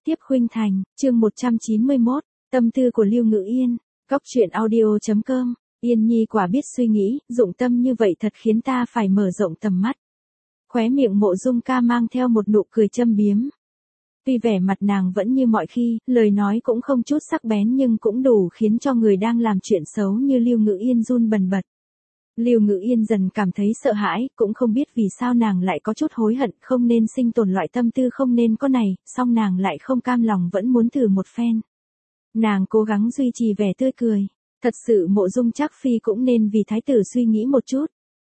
tiếp khuynh thành, chương 191, tâm tư của Lưu Ngữ Yên, góc truyện audio.com, Yên Nhi quả biết suy nghĩ, dụng tâm như vậy thật khiến ta phải mở rộng tầm mắt. Khóe miệng Mộ Dung Ca mang theo một nụ cười châm biếm. Tuy vẻ mặt nàng vẫn như mọi khi, lời nói cũng không chút sắc bén nhưng cũng đủ khiến cho người đang làm chuyện xấu như Lưu Ngữ Yên run bần bật. Lưu Ngữ Yên dần cảm thấy sợ hãi, cũng không biết vì sao nàng lại có chút hối hận, không nên sinh tồn loại tâm tư không nên có này, song nàng lại không cam lòng vẫn muốn thử một phen. Nàng cố gắng duy trì vẻ tươi cười, thật sự Mộ Dung Trác Phi cũng nên vì thái tử suy nghĩ một chút.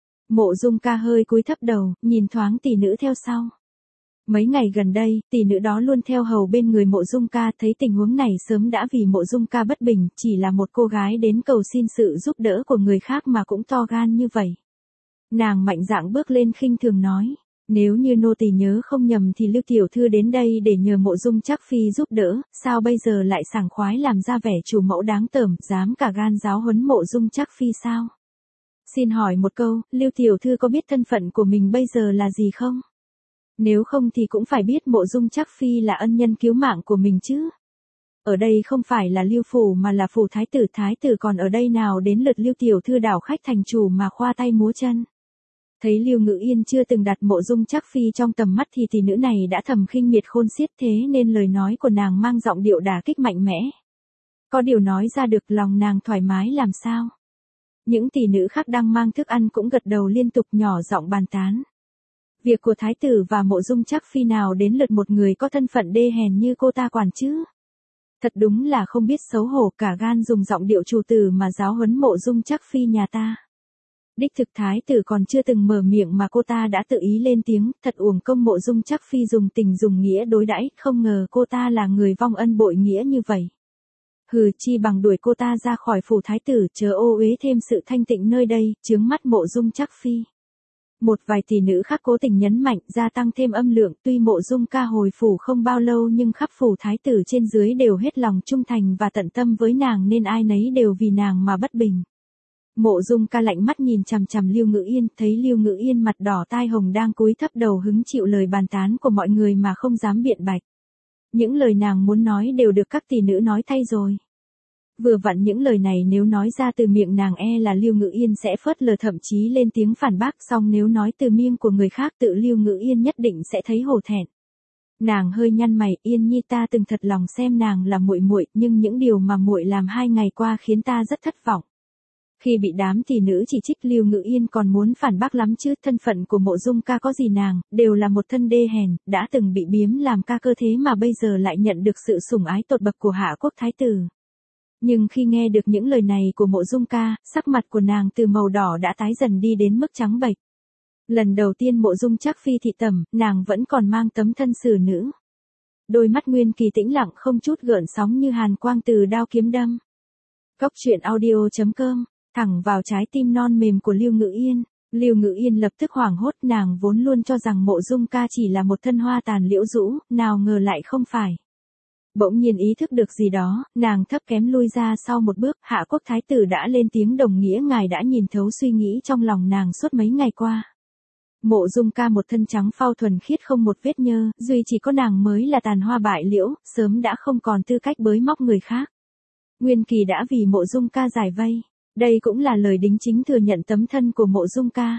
Mộ Dung Ca hơi cúi thấp đầu, nhìn thoáng tỷ nữ theo sau. Mấy ngày gần đây, tỷ nữ đó luôn theo hầu bên người Mộ Dung Ca, thấy tình huống này sớm đã vì Mộ Dung Ca bất bình, chỉ là một cô gái đến cầu xin sự giúp đỡ của người khác mà cũng to gan như vậy. Nàng mạnh dạn bước lên khinh thường nói, nếu như nô tỳ nhớ không nhầm thì Lưu tiểu thư đến đây để nhờ Mộ Dung Trác Phi giúp đỡ, sao bây giờ lại sảng khoái làm ra vẻ chủ mẫu đáng tởm, dám cả gan giáo huấn Mộ Dung Trác Phi sao? Xin hỏi một câu, Lưu tiểu thư có biết thân phận của mình bây giờ là gì không? Nếu không thì cũng phải biết Mộ Dung Trác Phi là ân nhân cứu mạng của mình chứ. Ở đây không phải là Lưu phủ mà là phủ thái tử còn ở đây nào đến lượt Lưu tiểu thư đảo khách thành chủ mà khoa tay múa chân. Thấy Lưu Ngữ Yên chưa từng đặt Mộ Dung Trác Phi trong tầm mắt thì tỷ nữ này đã thầm khinh miệt khôn xiết, thế nên lời nói của nàng mang giọng điệu đả kích mạnh mẽ. Có điều nói ra được, lòng nàng thoải mái làm sao. Những tỷ nữ khác đang mang thức ăn cũng gật đầu liên tục nhỏ giọng bàn tán. Việc của thái tử và Mộ Dung Trác Phi nào đến lượt một người có thân phận đê hèn như cô ta quản chứ. Thật đúng là không biết xấu hổ, cả gan dùng giọng điệu chủ tử mà giáo huấn Mộ Dung Trác Phi nhà ta. Đích thực thái tử còn chưa từng mở miệng mà cô ta đã tự ý lên tiếng, thật uổng công Mộ Dung Trác Phi dùng tình dùng nghĩa đối đãi, không ngờ cô ta là người vong ân bội nghĩa như vậy. Hừ, chi bằng đuổi cô ta ra khỏi phủ thái tử, chớ ô uế thêm sự thanh tịnh nơi đây, chướng mắt Mộ Dung Trác Phi. Một vài tỷ nữ khác cố tình nhấn mạnh, gia tăng thêm âm lượng, tuy Mộ Dung Ca hồi phủ không bao lâu nhưng khắp phủ thái tử trên dưới đều hết lòng trung thành và tận tâm với nàng nên ai nấy đều vì nàng mà bất bình. Mộ Dung Ca lạnh mắt nhìn chằm chằm Lưu Ngữ Yên, thấy Lưu Ngữ Yên mặt đỏ tai hồng đang cúi thấp đầu hứng chịu lời bàn tán của mọi người mà không dám biện bạch. Những lời nàng muốn nói đều được các tỷ nữ nói thay rồi. Vừa vặn những lời này nếu nói ra từ miệng nàng là Lưu Ngữ Yên sẽ phớt lờ thậm chí lên tiếng phản bác, song nếu nói từ miệng của người khác tự Lưu Ngữ Yên nhất định sẽ thấy hổ thẹn. Nàng hơi nhăn mày, Yên Nhi ta từng thật lòng xem nàng là muội muội, nhưng những điều mà muội làm 2 ngày qua khiến ta rất thất vọng. Khi bị đám tỷ nữ chỉ trích Lưu Ngữ Yên còn muốn phản bác lắm chứ, thân phận của Mộ Dung Ca có gì nàng, đều là một thân đê hèn, đã từng bị biếm làm ca cơ thế mà bây giờ lại nhận được sự sủng ái tột bậc của Hạ Quốc Thái tử. Nhưng khi nghe được những lời này của Mộ Dung Ca, sắc mặt của nàng từ màu đỏ đã tái dần đi đến mức trắng bệch. Lần đầu tiên Mộ Dung Trác Phi thị tẩm, nàng vẫn còn mang tấm thân xử nữ. Đôi mắt Nguyên Kỳ tĩnh lặng không chút gợn sóng như hàn quang từ đao kiếm đâm. Góc truyện audio.com, thẳng vào trái tim non mềm của Lưu Ngữ Yên. Lưu Ngữ Yên lập tức hoảng hốt, nàng vốn luôn cho rằng Mộ Dung Ca chỉ là một thân hoa tàn liễu rũ, nào ngờ lại không phải. Bỗng nhiên ý thức được gì đó, nàng thấp kém lui ra sau một bước, Hạ Quốc Thái tử đã lên tiếng, đồng nghĩa ngài đã nhìn thấu suy nghĩ trong lòng nàng suốt mấy ngày qua. Mộ Dung Ca một thân trắng phau thuần khiết không một vết nhơ, duy chỉ có nàng mới là tàn hoa bại liễu, sớm đã không còn tư cách bới móc người khác. Nguyên Kỳ đã vì Mộ Dung Ca giải vây, đây cũng là lời đính chính thừa nhận tấm thân của Mộ Dung Ca.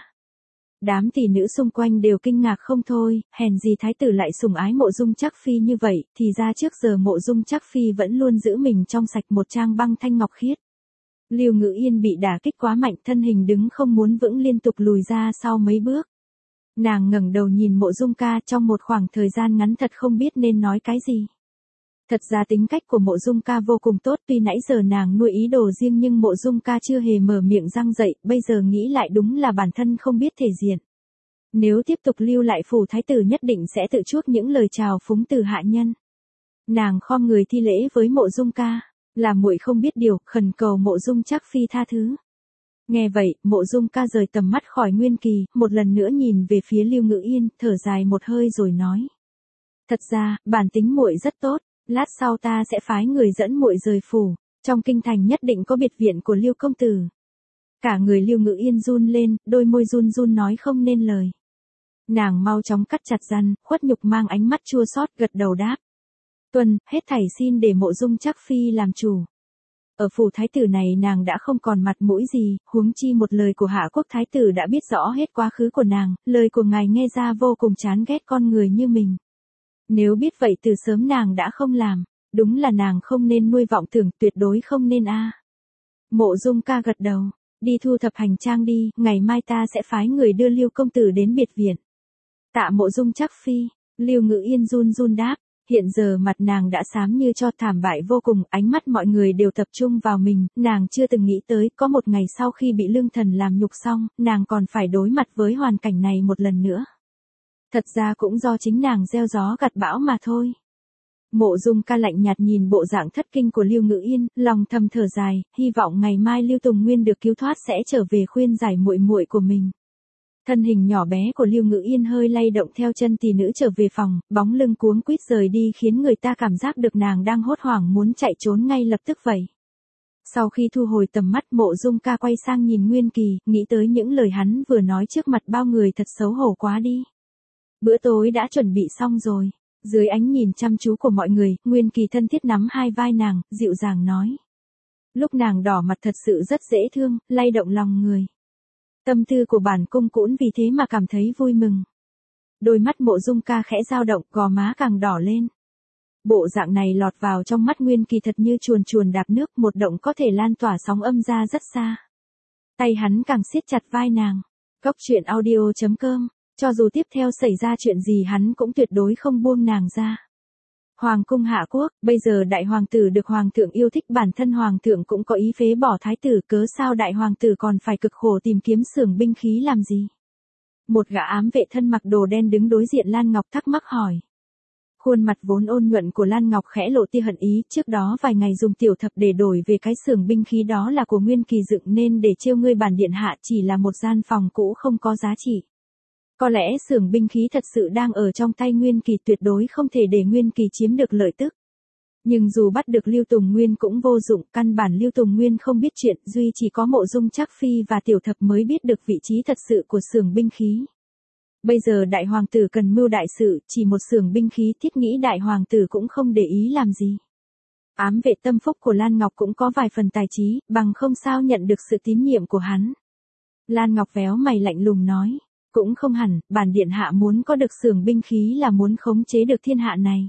Đám tỷ nữ xung quanh đều kinh ngạc không thôi, hèn gì thái tử lại sủng ái Mộ Dung Trác Phi như vậy, thì ra trước giờ Mộ Dung Trác Phi vẫn luôn giữ mình trong sạch một trang băng thanh ngọc khiết. Lưu Ngữ Yên bị đả kích quá mạnh, thân hình đứng không muốn vững liên tục lùi ra sau mấy bước. Nàng ngẩng đầu nhìn Mộ Dung Ca, trong một khoảng thời gian ngắn thật không biết nên nói cái gì. Thật ra tính cách của Mộ Dung Ca vô cùng tốt, tuy nãy giờ nàng nuôi ý đồ riêng nhưng Mộ Dung Ca chưa hề mở miệng răng dậy, bây giờ nghĩ lại đúng là bản thân không biết thể diện. Nếu tiếp tục lưu lại phủ thái tử nhất định sẽ tự chuốc những lời chào phúng từ hạ nhân. Nàng khom người thi lễ với Mộ Dung Ca, là muội không biết điều, khẩn cầu Mộ Dung Trác Phi tha thứ. Nghe vậy, Mộ Dung Ca rời tầm mắt khỏi Nguyên Kỳ, một lần nữa nhìn về phía Lưu Ngữ Yên, thở dài một hơi rồi nói: Thật ra, bản tính muội rất tốt. Lát sau ta sẽ phái người dẫn muội rời phủ, trong kinh thành nhất định có biệt viện của Lưu công tử. Cả người Lưu Ngữ Yên run lên, đôi môi run run nói không nên lời. Nàng mau chóng cắt chặt răng, khuất nhục mang ánh mắt chua xót gật đầu đáp. Tuân, hết thảy xin để Mộ Dung Trác Phi làm chủ. Ở phủ thái tử này nàng đã không còn mặt mũi gì, huống chi một lời của Hạ Quốc thái tử đã biết rõ hết quá khứ của nàng, lời của ngài nghe ra vô cùng chán ghét con người như mình. Nếu biết vậy từ sớm nàng đã không làm, đúng là nàng không nên nuôi vọng tưởng, tuyệt đối không nên a. Mộ Dung ca gật đầu, đi thu thập hành trang đi, ngày mai ta sẽ phái người đưa Lưu công tử đến biệt viện. Tạ Mộ Dung Trác Phi, Lưu Ngự Yên run run đáp. Hiện giờ mặt nàng đã xám như cho, thảm bại vô cùng, ánh mắt mọi người đều tập trung vào mình, nàng chưa từng nghĩ tới có một ngày sau khi bị lương thần làm nhục xong, nàng còn phải đối mặt với hoàn cảnh này một lần nữa. Thật ra cũng do chính nàng gieo gió gặt bão mà thôi. Mộ Dung ca lạnh nhạt nhìn bộ dạng thất kinh của Lưu Ngự Yên, lòng thầm thở dài, hy vọng ngày mai Lưu Tùng Nguyên được cứu thoát sẽ trở về khuyên giải muội muội của mình. Thân hình nhỏ bé của Lưu Ngự Yên hơi lay động theo chân tỷ nữ trở về phòng, bóng lưng cuống quýt rời đi khiến người ta cảm giác được nàng đang hốt hoảng muốn chạy trốn ngay lập tức vậy. Sau khi thu hồi tầm mắt, Mộ Dung ca quay sang nhìn Nguyên Kỳ, nghĩ tới những lời hắn vừa nói trước mặt bao người thật xấu hổ quá đi. Bữa tối đã chuẩn bị xong rồi. Dưới ánh nhìn chăm chú của mọi người, Nguyên Kỳ thân thiết nắm hai vai nàng, dịu dàng nói. Lúc nàng đỏ mặt thật sự rất dễ thương, lay động lòng người. Tâm tư của bản cung cũng vì thế mà cảm thấy vui mừng. Đôi mắt Mộ Dung ca khẽ dao động, gò má càng đỏ lên. Bộ dạng này lọt vào trong mắt Nguyên Kỳ thật như chuồn chuồn đạp nước, một động có thể lan tỏa sóng âm ra rất xa. Tay hắn càng siết chặt vai nàng. Góc truyện audio.com, cho dù tiếp theo xảy ra chuyện gì hắn cũng tuyệt đối không buông nàng ra. Hoàng cung Hạ Quốc, bây giờ đại hoàng tử được hoàng thượng yêu thích, bản thân hoàng thượng cũng có ý phế bỏ thái tử, cớ sao đại hoàng tử còn phải cực khổ tìm kiếm xưởng binh khí làm gì? Một gã ám vệ thân mặc đồ đen đứng đối diện Lan Ngọc thắc mắc hỏi. Khuôn mặt vốn ôn nhuận của Lan Ngọc khẽ lộ tia hận ý, trước đó vài ngày dùng tiểu thập để đổi về cái xưởng binh khí đó là của Nguyên Kỳ dựng nên để trêu ngươi bản điện hạ, chỉ là một gian phòng cũ không có giá trị. Có lẽ xưởng binh khí thật sự đang ở trong tay Nguyên Kỳ, tuyệt đối không thể để Nguyên Kỳ chiếm được lợi tức. Nhưng dù bắt được Lưu Tùng Nguyên cũng vô dụng, căn bản Lưu Tùng Nguyên không biết chuyện, duy chỉ có Mộ Dung Trác Phi và Tiểu Thập mới biết được vị trí thật sự của xưởng binh khí. Bây giờ đại hoàng tử cần mưu đại sự, chỉ một xưởng binh khí thiết nghĩ đại hoàng tử cũng không để ý làm gì. Ám vệ tâm phúc của Lan Ngọc cũng có vài phần tài trí, bằng không sao nhận được sự tín nhiệm của hắn. Lan Ngọc véo mày lạnh lùng nói. Cũng không hẳn, bản điện hạ muốn có được xưởng binh khí là muốn khống chế được thiên hạ này.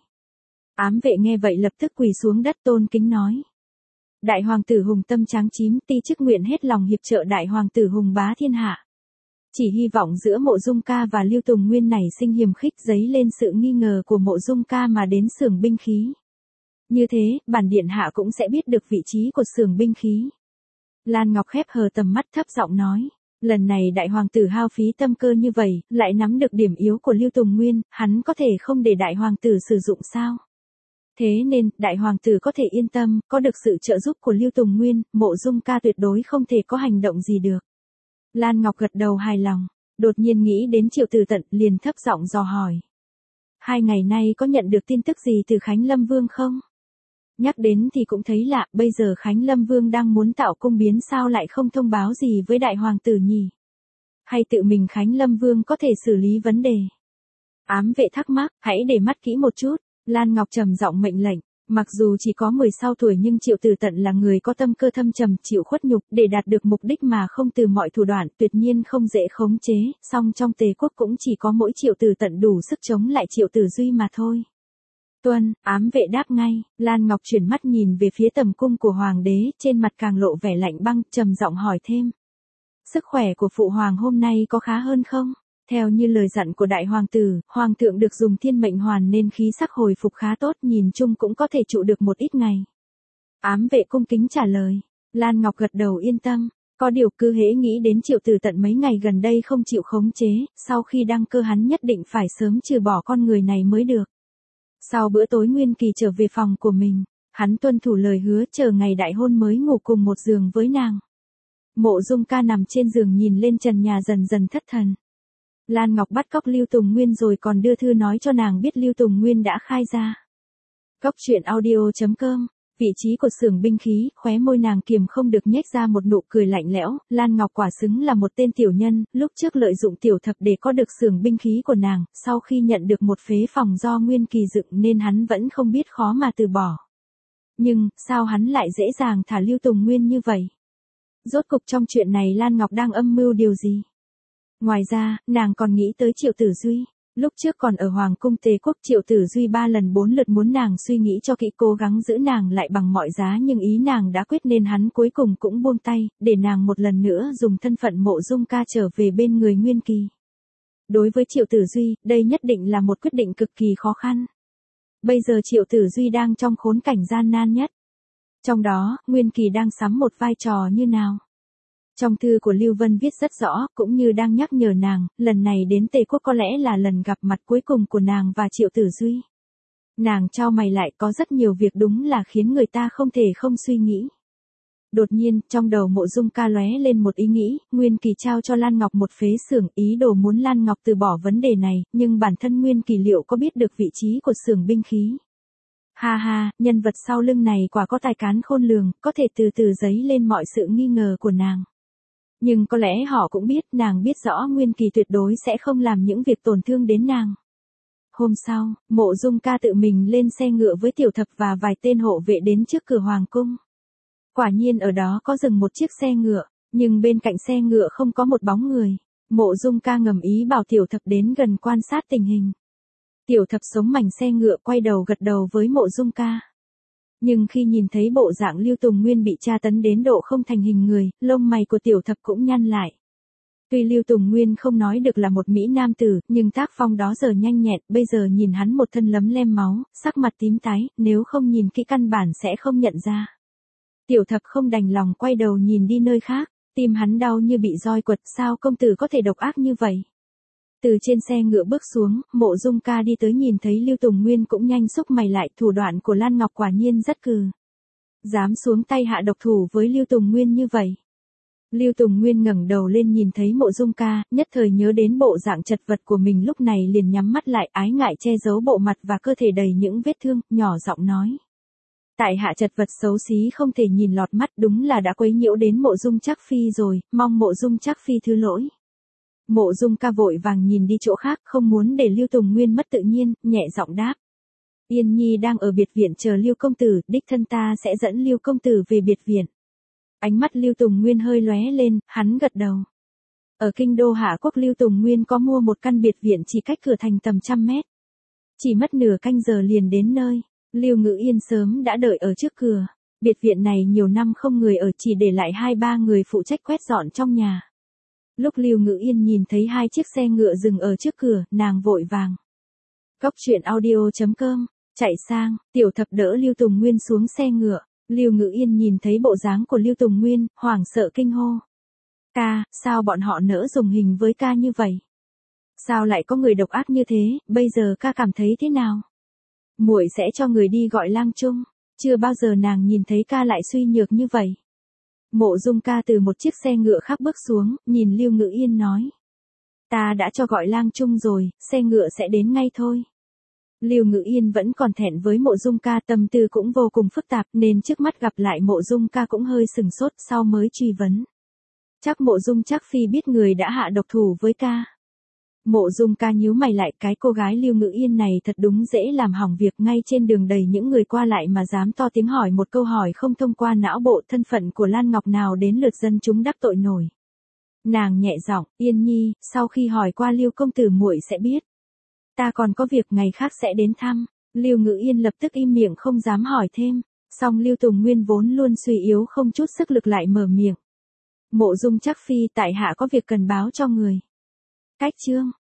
Ám vệ nghe vậy lập tức quỳ xuống đất tôn kính nói. Đại hoàng tử hùng tâm tráng chín, ti chức nguyện hết lòng hiệp trợ đại hoàng tử hùng bá thiên hạ. Chỉ hy vọng giữa Mộ Dung ca và Lưu Tùng Nguyên này sinh hiềm khích, dấy lên sự nghi ngờ của Mộ Dung ca mà đến xưởng binh khí. Như thế, bản điện hạ cũng sẽ biết được vị trí của xưởng binh khí. Lan Ngọc khép hờ tầm mắt thấp giọng nói. Lần này đại hoàng tử hao phí tâm cơ như vậy, lại nắm được điểm yếu của Lưu Tùng Nguyên, hắn có thể không để đại hoàng tử sử dụng sao? Thế nên, đại hoàng tử có thể yên tâm, có được sự trợ giúp của Lưu Tùng Nguyên, Mộ Dung ca tuyệt đối không thể có hành động gì được. Lan Ngọc gật đầu hài lòng, đột nhiên nghĩ đến Triệu Tử Tận, liền thấp giọng dò hỏi. 2 ngày nay có nhận được tin tức gì từ Khánh Lâm Vương không? Nhắc đến thì cũng thấy lạ, bây giờ Khánh Lâm Vương đang muốn tạo cung biến sao lại không thông báo gì với đại hoàng tử nhỉ? Hay tự mình Khánh Lâm Vương có thể xử lý vấn đề? Ám vệ thắc mắc, hãy để mắt kỹ một chút. Lan Ngọc trầm giọng mệnh lệnh, mặc dù chỉ có 16 tuổi nhưng Triệu Tử Tận là người có tâm cơ thâm trầm, chịu khuất nhục để đạt được mục đích mà không từ mọi thủ đoạn, tuyệt nhiên không dễ khống chế, song trong Tề quốc cũng chỉ có mỗi Triệu Tử Tận đủ sức chống lại Triệu Tử Duy mà thôi. Tuân, ám vệ đáp ngay, Lan Ngọc chuyển mắt nhìn về phía tầm cung của hoàng đế, trên mặt càng lộ vẻ lạnh băng, trầm giọng hỏi thêm. Sức khỏe của phụ hoàng hôm nay có khá hơn không? Theo như lời dặn của đại hoàng tử, hoàng thượng được dùng thiên mệnh hoàn nên khí sắc hồi phục khá tốt, nhìn chung cũng có thể trụ được một ít ngày. Ám vệ cung kính trả lời, Lan Ngọc gật đầu yên tâm, có điều cứ hễ nghĩ đến Triệu Tử Tận mấy ngày gần đây không chịu khống chế, sau khi đăng cơ hắn nhất định phải sớm trừ bỏ con người này mới được. Sau bữa tối Nguyên Kỳ trở về phòng của mình, hắn tuân thủ lời hứa chờ ngày đại hôn mới ngủ cùng một giường với nàng. Mộ Dung ca nằm trên giường nhìn lên trần nhà dần dần thất thần. Lan Ngọc bắt cóc Lưu Tùng Nguyên rồi còn đưa thư nói cho nàng biết Lưu Tùng Nguyên đã khai ra. Góc truyện audio.com Vị trí của xưởng binh khí, khóe môi nàng kiềm không được nhếch ra một nụ cười lạnh lẽo, Lan Ngọc quả xứng là một tên tiểu nhân, lúc trước lợi dụng tiểu thập để có được xưởng binh khí của nàng, sau khi nhận được một phế phòng do Nguyên Kỳ dựng nên hắn vẫn không biết khó mà từ bỏ. Nhưng, sao hắn lại dễ dàng thả Lưu Tùng Nguyên như vậy? Rốt cục trong chuyện này Lan Ngọc đang âm mưu điều gì? Ngoài ra, nàng còn nghĩ tới Triệu Tử Duy. Lúc trước còn ở Hoàng cung Tề Quốc, Triệu Tử Duy 3 lần 4 lượt muốn nàng suy nghĩ cho kỹ, cố gắng giữ nàng lại bằng mọi giá, nhưng ý nàng đã quyết nên hắn cuối cùng cũng buông tay, để nàng một lần nữa dùng thân phận Mộ Dung Ca trở về bên người Nguyên Kỳ. Đối với Triệu Tử Duy, đây nhất định là một quyết định cực kỳ khó khăn. Bây giờ Triệu Tử Duy đang trong khốn cảnh gian nan nhất. Trong đó, Nguyên Kỳ đang sắm một vai trò như nào? Trong thư của Lưu Vân viết rất rõ, cũng như đang nhắc nhở nàng, lần này đến Tề Quốc có lẽ là lần gặp mặt cuối cùng của nàng và Triệu Tử Duy. Nàng chau mày lại, có rất nhiều việc đúng là khiến người ta không thể không suy nghĩ. Đột nhiên, trong đầu Mộ Dung Ca lóe lên một ý nghĩ, Nguyên Kỳ trao cho Lan Ngọc một phế xưởng, ý đồ muốn Lan Ngọc từ bỏ vấn đề này, nhưng bản thân Nguyên Kỳ liệu có biết được vị trí của xưởng binh khí? Ha ha, nhân vật sau lưng này quả có tài cán khôn lường, có thể từ từ dấy lên mọi sự nghi ngờ của nàng. Nhưng có lẽ họ cũng biết, nàng biết rõ Nguyên Kỳ tuyệt đối sẽ không làm những việc tổn thương đến nàng. Hôm sau, Mộ Dung Ca tự mình lên xe ngựa với Tiểu Thập và vài tên hộ vệ đến trước cửa hoàng cung. Quả nhiên ở đó có dừng một chiếc xe ngựa, nhưng bên cạnh xe ngựa không có một bóng người. Mộ Dung Ca ngầm ý bảo Tiểu Thập đến gần quan sát tình hình. Tiểu Thập sống mảnh xe ngựa quay đầu gật đầu với Mộ Dung Ca. Nhưng khi nhìn thấy bộ dạng Lưu Tùng Nguyên bị tra tấn đến độ không thành hình người, lông mày của Tiểu Thập cũng nhăn lại. Tuy Lưu Tùng Nguyên không nói được là một mỹ nam tử, nhưng tác phong đó giờ nhanh nhẹn, bây giờ nhìn hắn một thân lấm lem máu, sắc mặt tím tái, nếu không nhìn kỹ căn bản sẽ không nhận ra. Tiểu Thập không đành lòng quay đầu nhìn đi nơi khác, tim hắn đau như bị roi quật, sao công tử có thể độc ác như vậy? Từ trên xe ngựa bước xuống, Mộ Dung Ca đi tới nhìn thấy Lưu Tùng Nguyên cũng nhanh xúc mày lại, thủ đoạn của Lan Ngọc quả nhiên rất cừ. Dám xuống tay hạ độc thủ với Lưu Tùng Nguyên như vậy. Lưu Tùng Nguyên ngẩng đầu lên nhìn thấy Mộ Dung Ca, nhất thời nhớ đến bộ dạng chật vật của mình lúc này liền nhắm mắt lại, ái ngại che giấu bộ mặt và cơ thể đầy những vết thương, nhỏ giọng nói. Tại hạ chật vật xấu xí không thể nhìn lọt mắt, đúng là đã quấy nhiễu đến Mộ Dung Trác Phi rồi, mong Mộ Dung Trác Phi thứ lỗi. Mộ Dung Ca vội vàng nhìn đi chỗ khác, không muốn để Lưu Tùng Nguyên mất tự nhiên, nhẹ giọng đáp. Yên Nhi đang ở biệt viện chờ Lưu công tử, đích thân ta sẽ dẫn Lưu công tử về biệt viện. Ánh mắt Lưu Tùng Nguyên hơi lóe lên, hắn gật đầu. Ở kinh đô Hạ Quốc, Lưu Tùng Nguyên có mua một căn biệt viện chỉ cách cửa thành tầm 100 mét. Chỉ mất nửa canh giờ liền đến nơi. Lưu Ngữ Yên sớm đã đợi ở trước cửa. Biệt viện này nhiều năm không người ở, chỉ để lại 2-3 người phụ trách quét dọn trong nhà. Lúc Lưu Ngữ Yên nhìn thấy 2 chiếc xe ngựa dừng ở trước cửa, nàng vội vàng. Coctruyện.audio.com, chạy sang, Tiểu Thập đỡ Lưu Tùng Nguyên xuống xe ngựa. Lưu Ngữ Yên nhìn thấy bộ dáng của Lưu Tùng Nguyên, hoảng sợ kinh hô. Ca, sao bọn họ nỡ dùng hình với ca như vậy? Sao lại có người độc ác như thế, bây giờ ca cảm thấy thế nào? Muội sẽ cho người đi gọi Lang Trung. Chưa bao giờ nàng nhìn thấy ca lại suy nhược như vậy. Mộ Dung Ca từ một chiếc xe ngựa khác bước xuống, nhìn Lưu Ngữ Yên nói. Ta đã cho gọi Lang Trung rồi, xe ngựa sẽ đến ngay thôi. Lưu Ngữ Yên vẫn còn thẹn với Mộ Dung Ca, tâm tư cũng vô cùng phức tạp nên trước mắt gặp lại Mộ Dung Ca cũng hơi sừng sốt, sau mới truy vấn. Chắc Mộ Dung Trác Phi biết người đã hạ độc thủ với ca. Mộ Dung Ca nhíu mày lại, cái cô gái Lưu Ngữ Yên này thật đúng dễ làm hỏng việc, ngay trên đường đầy những người qua lại mà dám to tiếng hỏi một câu hỏi không thông qua não bộ, thân phận của Lan Ngọc nào đến lượt dân chúng đắc tội nổi. Nàng nhẹ giọng, Yên Nhi, sau khi hỏi qua Lưu công tử muội sẽ biết. Ta còn có việc ngày khác sẽ đến thăm. Lưu Ngữ Yên lập tức im miệng không dám hỏi thêm, song Lưu Tùng Nguyên vốn luôn suy yếu không chút sức lực lại mở miệng. Mộ Dung Trác Phi, tại hạ có việc cần báo cho người. Cách chương